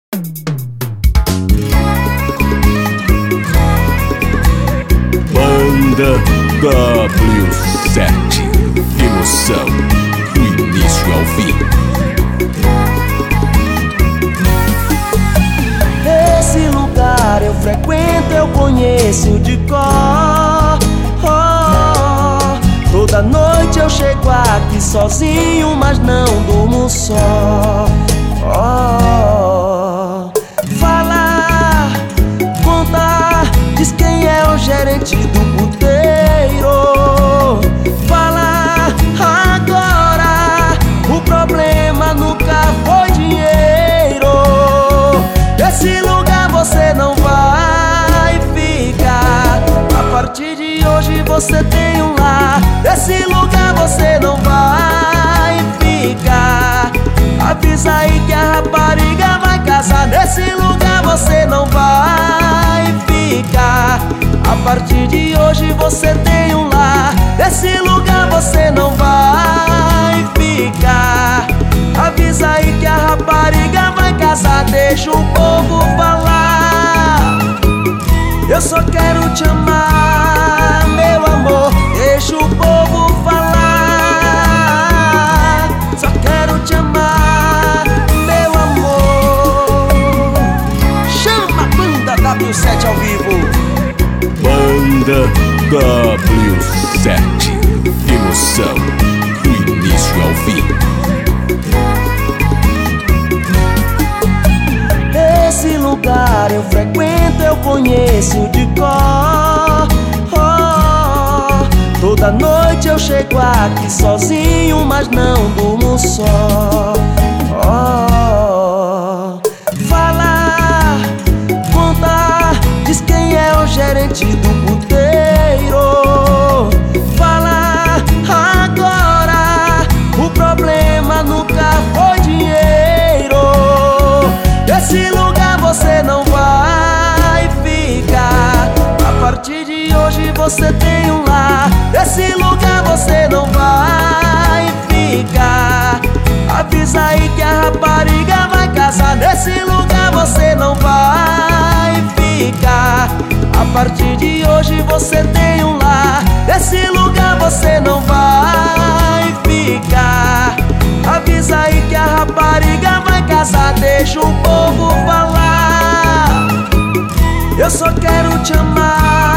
Banda W7, emoção do início ao fim. Esse lugar eu frequento, eu conheço de cor. Toda noite eu chego aqui sozinho, mas não durmo só. Falar, contar, diz quem é o gerente do puteiro. Falar agora, o problema nunca foi dinheiro. Desse lugar você não vai ficar. A partir de hoje você tem um lar. Desse lugar você não vai ficar. Avisa aí que a rapariga vai casar. Nesse lugar você não vai ficar. A partir de hoje você tem um lar. Nesse lugar você não vai ficar. Avisa aí que a rapariga vai casar. Deixa o povo falar. Eu só quero te amar, meu amor. Deixa o povo falar. Só quero te amar, meu amor. Chama a banda W7 ao vivo. Banda W7, emoção do início ao fim. Esse lugar eu frequento, eu conheço de cor. Toda noite eu chego aqui sozinho, mas não durmo só. Falar, contar, diz quem é o gerente do puteiro. Falar agora, o problema nunca foi dinheiro. Desse lugar você não vai ficar. A partir de hoje você tem um lar. Desse lugar você não vai ficar. Avisa aí que a rapariga vai casar. Nesse lugar você não vai ficar. A partir de hoje você tem um lar. Nesse lugar você não vai ficar. Avisa aí que a rapariga vai casar. Deixa o povo falar. Eu só quero te amar,